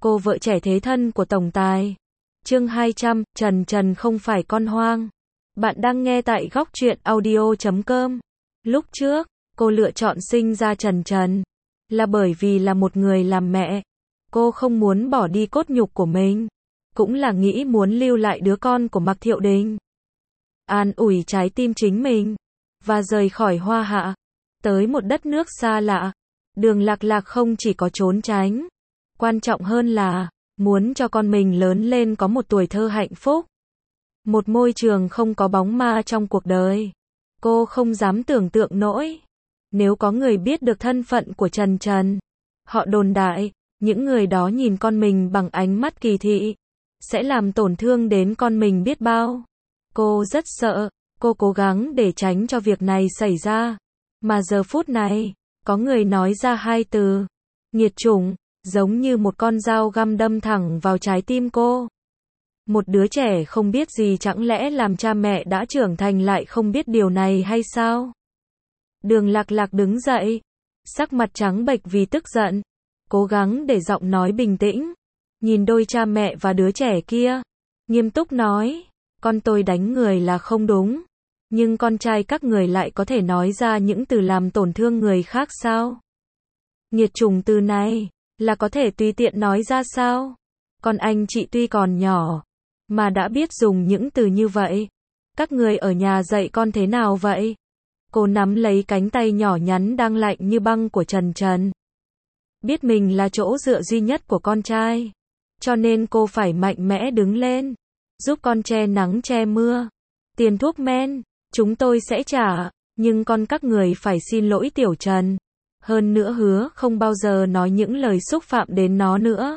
cô vợ trẻ thế thân của tổng tài. Chương 200, Trần Trần không phải con hoang. Bạn đang nghe tại góc truyện audio.com. Lúc trước, cô lựa chọn sinh ra Trần Trần là bởi vì là một người làm mẹ. Cô không muốn bỏ đi cốt nhục của mình, cũng là nghĩ muốn lưu lại đứa con của Mạc Thiệu Đình. An ủi trái tim chính mình, và rời khỏi Hoa Hạ, tới một đất nước xa lạ. Đường Lạc Lạc không chỉ có trốn tránh, quan trọng hơn là muốn cho con mình lớn lên có một tuổi thơ hạnh phúc. Một môi trường không có bóng ma trong cuộc đời. Cô không dám tưởng tượng nổi, nếu có người biết được thân phận của Trần Trần, họ đồn đại, những người đó nhìn con mình bằng ánh mắt kỳ thị, sẽ làm tổn thương đến con mình biết bao. Cô rất sợ, cô cố gắng để tránh cho việc này xảy ra. Mà giờ phút này, có người nói ra hai từ, nghiệt chủng, giống như một con dao găm đâm thẳng vào trái tim cô. Một đứa trẻ không biết gì chẳng lẽ làm cha mẹ đã trưởng thành lại không biết điều này hay sao? Đường Lạc Lạc đứng dậy, sắc mặt trắng bệch vì tức giận, cố gắng để giọng nói bình tĩnh, nhìn đôi cha mẹ và đứa trẻ kia, nghiêm túc nói, con tôi đánh người là không đúng, nhưng con trai các người lại có thể nói ra những từ làm tổn thương người khác sao? Nghiệt chủng từ này, là có thể tùy tiện nói ra sao? Con anh chị tuy còn nhỏ, mà đã biết dùng những từ như vậy. Các người ở nhà dạy con thế nào vậy? Cô nắm lấy cánh tay nhỏ nhắn đang lạnh như băng của Trần Trần. Biết mình là chỗ dựa duy nhất của con trai, cho nên cô phải mạnh mẽ đứng lên, giúp con che nắng che mưa. Tiền thuốc men, chúng tôi sẽ trả, nhưng con các người phải xin lỗi Tiểu Trần. Hơn nữa hứa không bao giờ nói những lời xúc phạm đến nó nữa.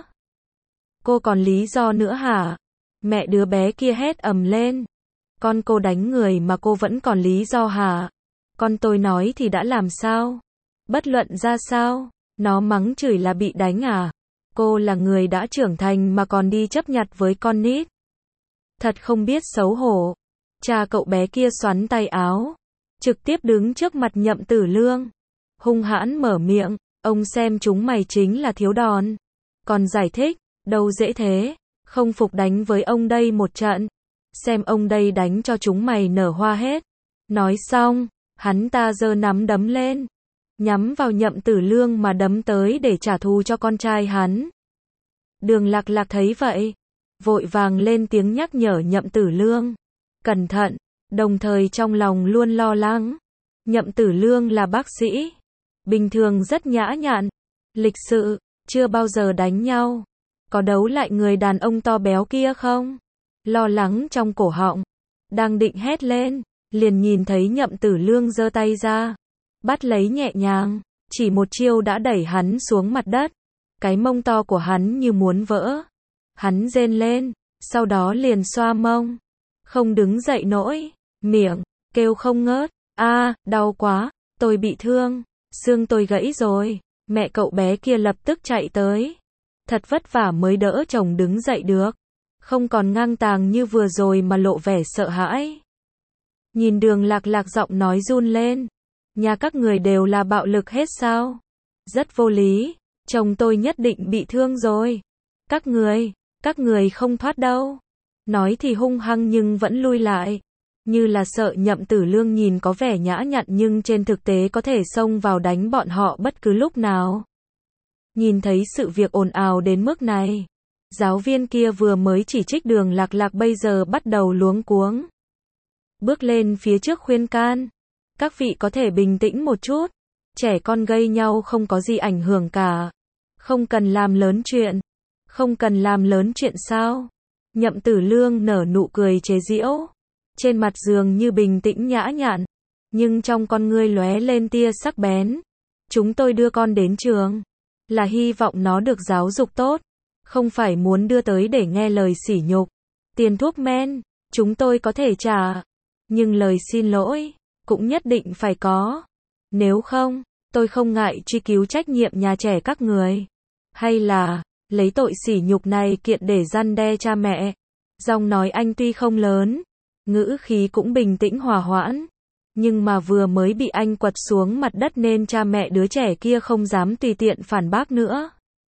Cô còn lý do nữa hả? Mẹ đứa bé kia hét ầm lên. Con cô đánh người mà cô vẫn còn lý do hả? Con tôi nói thì đã làm sao? Bất luận ra sao? Nó mắng chửi là bị đánh à? Cô là người đã trưởng thành mà còn đi chấp nhặt với con nít. Thật không biết xấu hổ. Cha cậu bé kia xoắn tay áo, trực tiếp đứng trước mặt Nhậm Tử Lương, hung hãn mở miệng, ông xem chúng mày chính là thiếu đòn. Còn giải thích, đâu dễ thế, không phục đánh với ông đây một trận, xem ông đây đánh cho chúng mày nở hoa hết. Nói xong, hắn ta giơ nắm đấm lên, nhắm vào Nhậm Tử Lương mà đấm tới để trả thù cho con trai hắn. Đường Lạc Lạc thấy vậy, vội vàng lên tiếng nhắc nhở Nhậm Tử Lương, cẩn thận, đồng thời trong lòng luôn lo lắng. Nhậm Tử Lương là bác sĩ, bình thường rất nhã nhặn, lịch sự, chưa bao giờ đánh nhau. Có đấu lại người đàn ông to béo kia không? Lo lắng trong cổ họng, đang định hét lên, liền nhìn thấy Nhậm Tử Lương giơ tay ra, bắt lấy nhẹ nhàng, chỉ một chiêu đã đẩy hắn xuống mặt đất. Cái mông to của hắn như muốn vỡ. Hắn rên lên, sau đó liền xoa mông, không đứng dậy nổi, miệng kêu không ngớt, đau quá, tôi bị thương, xương tôi gãy rồi. Mẹ cậu bé kia lập tức chạy tới, thật vất vả mới đỡ chồng đứng dậy được, không còn ngang tàng như vừa rồi mà lộ vẻ sợ hãi. Nhìn Đường Lạc Lạc giọng nói run lên, nhà các người đều là bạo lực hết sao? Rất vô lý, chồng tôi nhất định bị thương rồi. Các người không thoát đâu. Nói thì hung hăng nhưng vẫn lui lại, như là sợ Nhậm Tử Lương nhìn có vẻ nhã nhặn nhưng trên thực tế có thể xông vào đánh bọn họ bất cứ lúc nào. Nhìn thấy sự việc ồn ào đến mức này, giáo viên kia vừa mới chỉ trích Đường Lạc Lạc bây giờ bắt đầu luống cuống. Bước lên phía trước khuyên can, các vị có thể bình tĩnh một chút, trẻ con gây nhau không có gì ảnh hưởng cả. Không cần làm lớn chuyện. Không cần làm lớn chuyện sao? Nhậm Tử Lương nở nụ cười chế giễu, trên mặt dường như bình tĩnh nhã nhặn, nhưng trong con ngươi lóe lên tia sắc bén. Chúng tôi đưa con đến trường, là hy vọng nó được giáo dục tốt, không phải muốn đưa tới để nghe lời sỉ nhục. Tiền thuốc men, chúng tôi có thể trả, nhưng lời xin lỗi, cũng nhất định phải có. Nếu không, tôi không ngại truy cứu trách nhiệm nhà trẻ các người. Hay là, lấy tội sỉ nhục này kiện để răn đe cha mẹ. Giọng nói anh tuy không lớn, ngữ khí cũng bình tĩnh hòa hoãn, nhưng mà vừa mới bị anh quật xuống mặt đất nên cha mẹ đứa trẻ kia không dám tùy tiện phản bác nữa.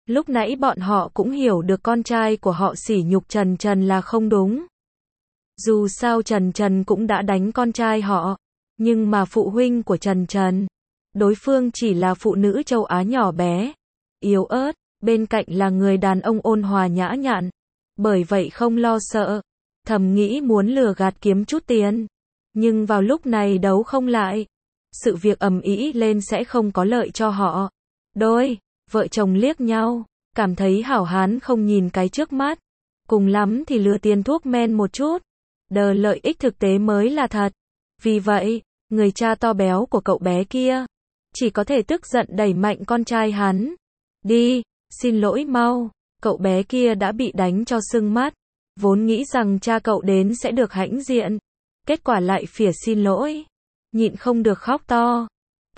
Lúc nãy bọn họ cũng hiểu được con trai của họ sỉ nhục Trần Trần là không đúng. Dù sao Trần Trần cũng đã đánh con trai họ, nhưng mà phụ huynh của Trần Trần, đối phương chỉ là phụ nữ châu Á nhỏ bé, yếu ớt, bên cạnh là người đàn ông ôn hòa nhã nhặn, bởi vậy không lo sợ, thầm nghĩ muốn lừa gạt kiếm chút tiền. Nhưng vào lúc này đấu không lại, sự việc ầm ĩ lên sẽ không có lợi cho họ. Đôi vợ chồng liếc nhau, cảm thấy hảo hán không nhìn cái trước mắt, cùng lắm thì lừa tiền thuốc men một chút, đờ lợi ích thực tế mới là thật. Vì vậy, người cha to béo của cậu bé kia chỉ có thể tức giận đẩy mạnh con trai hắn. Đi, xin lỗi mau. Cậu bé kia đã bị đánh cho sưng mắt, vốn nghĩ rằng cha cậu đến sẽ được hãnh diện, kết quả lại phỉa xin lỗi, nhịn không được khóc to.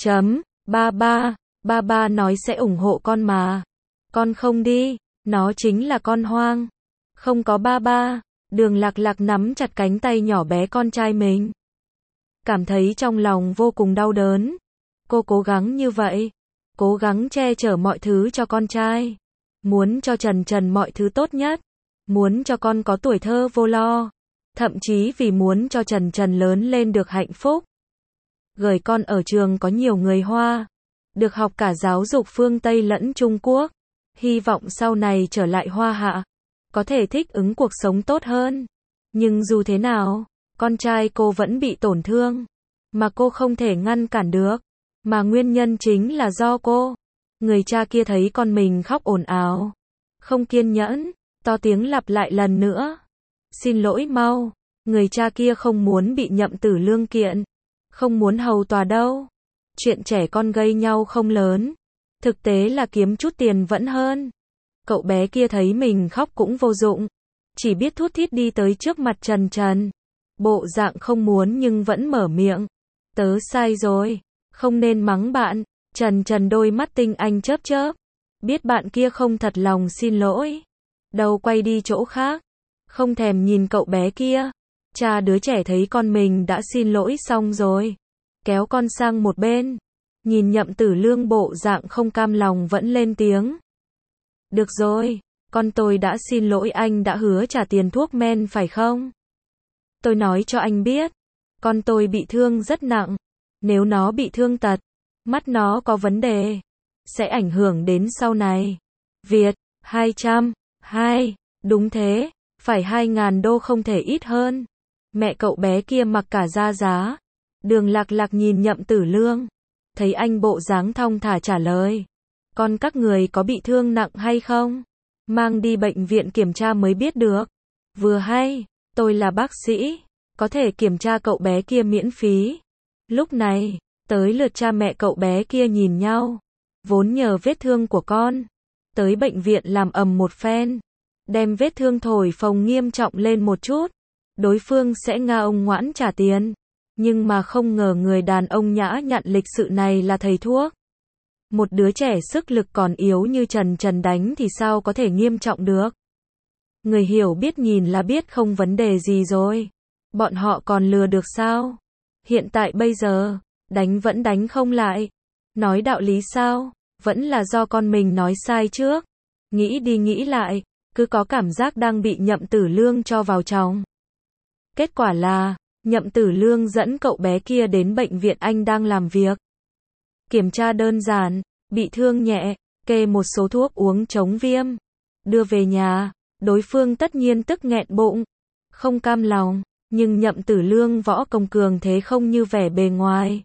Ba ba nói sẽ ủng hộ con mà. Con không đi, nó chính là con hoang. Không có ba ba. Đường Lạc Lạc nắm chặt cánh tay nhỏ bé con trai mình, cảm thấy trong lòng vô cùng đau đớn. Cô cố gắng như vậy, cố gắng che chở mọi thứ cho con trai, muốn cho Trần Trần mọi thứ tốt nhất, muốn cho con có tuổi thơ vô lo, thậm chí vì muốn cho Trần Trần lớn lên được hạnh phúc. Gửi con ở trường có nhiều người Hoa, được học cả giáo dục phương Tây lẫn Trung Quốc, hy vọng sau này trở lại Hoa Hạ, có thể thích ứng cuộc sống tốt hơn. Nhưng dù thế nào, con trai cô vẫn bị tổn thương, mà cô không thể ngăn cản được, mà nguyên nhân chính là do cô. Người cha kia thấy con mình khóc ồn ào, không kiên nhẫn, to tiếng lặp lại lần nữa. Xin lỗi mau. Người cha kia không muốn bị Nhậm Tử Lương kiện, không muốn hầu tòa đâu. Chuyện trẻ con gây nhau không lớn, thực tế là kiếm chút tiền vẫn hơn. Cậu bé kia thấy mình khóc cũng vô dụng, chỉ biết thút thít đi tới trước mặt Trần Trần, bộ dạng không muốn nhưng vẫn mở miệng. Tớ sai rồi, không nên mắng bạn. Trần Trần đôi mắt tinh anh chớp chớp, biết bạn kia không thật lòng xin lỗi, đầu quay đi chỗ khác, không thèm nhìn cậu bé kia. Cha đứa trẻ thấy con mình đã xin lỗi xong rồi, kéo con sang một bên, nhìn Nhậm Tử Lương bộ dạng không cam lòng vẫn lên tiếng. Được rồi, con tôi đã xin lỗi, anh đã hứa trả tiền thuốc men phải không? Tôi nói cho anh biết, con tôi bị thương rất nặng, nếu nó bị thương tật, mắt nó có vấn đề, sẽ ảnh hưởng đến sau này. Việt, 200, đúng thế, phải 2.000 đô không thể ít hơn. Mẹ cậu bé kia mặc cả ra giá. Đường Lạc Lạc nhìn Nhậm Tử Lương, thấy anh bộ dáng thong thả trả lời. Con các người có bị thương nặng hay không? Mang đi bệnh viện kiểm tra mới biết được. Vừa hay, tôi là bác sĩ, có thể kiểm tra cậu bé kia miễn phí. Lúc này, tới lượt cha mẹ cậu bé kia nhìn nhau, vốn nhờ vết thương của con, tới bệnh viện làm ầm một phen, đem vết thương thổi phồng nghiêm trọng lên một chút, đối phương sẽ ngoan ngoãn trả tiền. Nhưng mà không ngờ người đàn ông nhã nhặn lịch sự này là thầy thuốc. Một đứa trẻ sức lực còn yếu như Trần Trần đánh thì sao có thể nghiêm trọng được. Người hiểu biết nhìn là biết không vấn đề gì rồi. Bọn họ còn lừa được sao? Hiện tại bây giờ, đánh vẫn đánh không lại. Nói đạo lý sao? Vẫn là do con mình nói sai trước. Nghĩ đi nghĩ lại, cứ có cảm giác đang bị Nhậm Tử Lương cho vào trong. Kết quả là, Nhậm Tử Lương dẫn cậu bé kia đến bệnh viện anh đang làm việc. Kiểm tra đơn giản, bị thương nhẹ, kê một số thuốc uống chống viêm. Đưa về nhà, đối phương tất nhiên tức nghẹn bụng, không cam lòng, nhưng Nhậm Tử Lương võ công cường thế không như vẻ bề ngoài.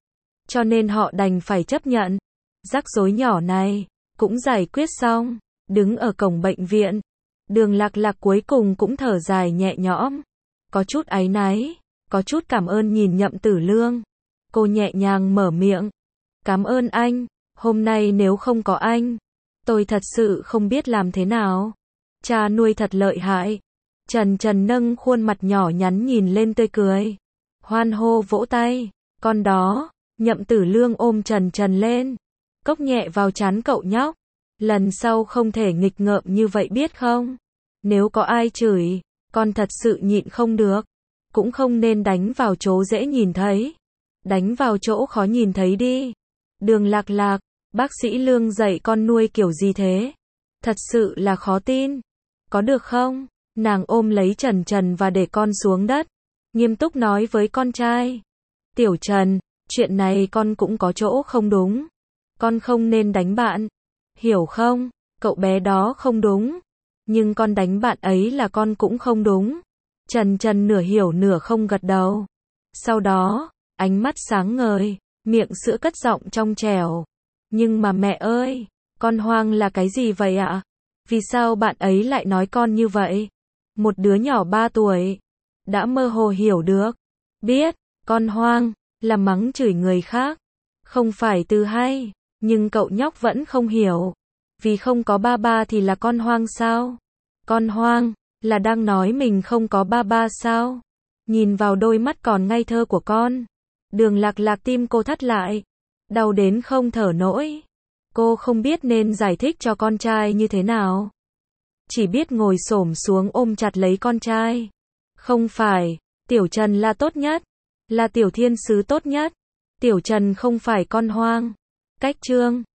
Cho nên họ đành phải chấp nhận. Rắc rối nhỏ này, cũng giải quyết xong, đứng ở cổng bệnh viện. Đường Lạc Lạc cuối cùng cũng thở dài nhẹ nhõm, có chút áy náy, có chút cảm ơn nhìn Nhậm Tử Lương. Cô nhẹ nhàng mở miệng. Cảm ơn anh, hôm nay nếu không có anh, tôi thật sự không biết làm thế nào. Cha nuôi thật lợi hại. Trần Trần nâng khuôn mặt nhỏ nhắn nhìn lên tươi cười, hoan hô vỗ tay. Con đó, Nhậm Tử Lương ôm Trần Trần lên, cốc nhẹ vào trán cậu nhóc. Lần sau không thể nghịch ngợm như vậy biết không? Nếu có ai chửi, con thật sự nhịn không được. Cũng không nên đánh vào chỗ dễ nhìn thấy. Đánh vào chỗ khó nhìn thấy đi. Đường Lạc Lạc, bác sĩ Lương dạy con nuôi kiểu gì thế? Thật sự là khó tin. Có được không? Nàng ôm lấy Trần Trần và để con xuống đất. Nghiêm túc nói với con trai. Tiểu Trần, chuyện này con cũng có chỗ không đúng. Con không nên đánh bạn. Hiểu không? Cậu bé đó không đúng. Nhưng con đánh bạn ấy là con cũng không đúng. Trần Trần nửa hiểu nửa không gật đầu. Sau đó, ánh mắt sáng ngời, miệng sữa cất giọng trong trẻo. Nhưng mà mẹ ơi, con hoang là cái gì vậy ạ? Vì sao bạn ấy lại nói con như vậy? Một đứa nhỏ 3 tuổi, đã mơ hồ hiểu được. Biết, con hoang, là mắng chửi người khác. Không phải từ hay, nhưng cậu nhóc vẫn không hiểu. Vì không có ba ba thì là con hoang sao? Con hoang, là đang nói mình không có ba ba sao? Nhìn vào đôi mắt còn ngây thơ của con. Đường Lạc Lạc tim cô thắt lại. Đau đến không thở nổi. Cô không biết nên giải thích cho con trai như thế nào. Chỉ biết ngồi xổm xuống ôm chặt lấy con trai. Không phải, Tiểu Trần là tốt nhất. Là Tiểu Thiên Sứ tốt nhất. Tiểu Trần không phải con hoang. Cách chương